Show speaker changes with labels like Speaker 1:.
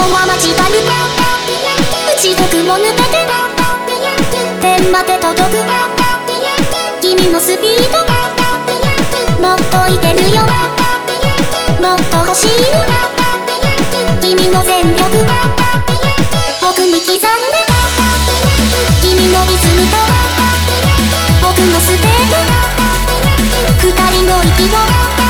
Speaker 1: は間違い打ち解くも抜けて天まで届く君のスピードもっといけるよもっと走る君の全力僕に刻んで君のリズムと僕のステップ二人の息を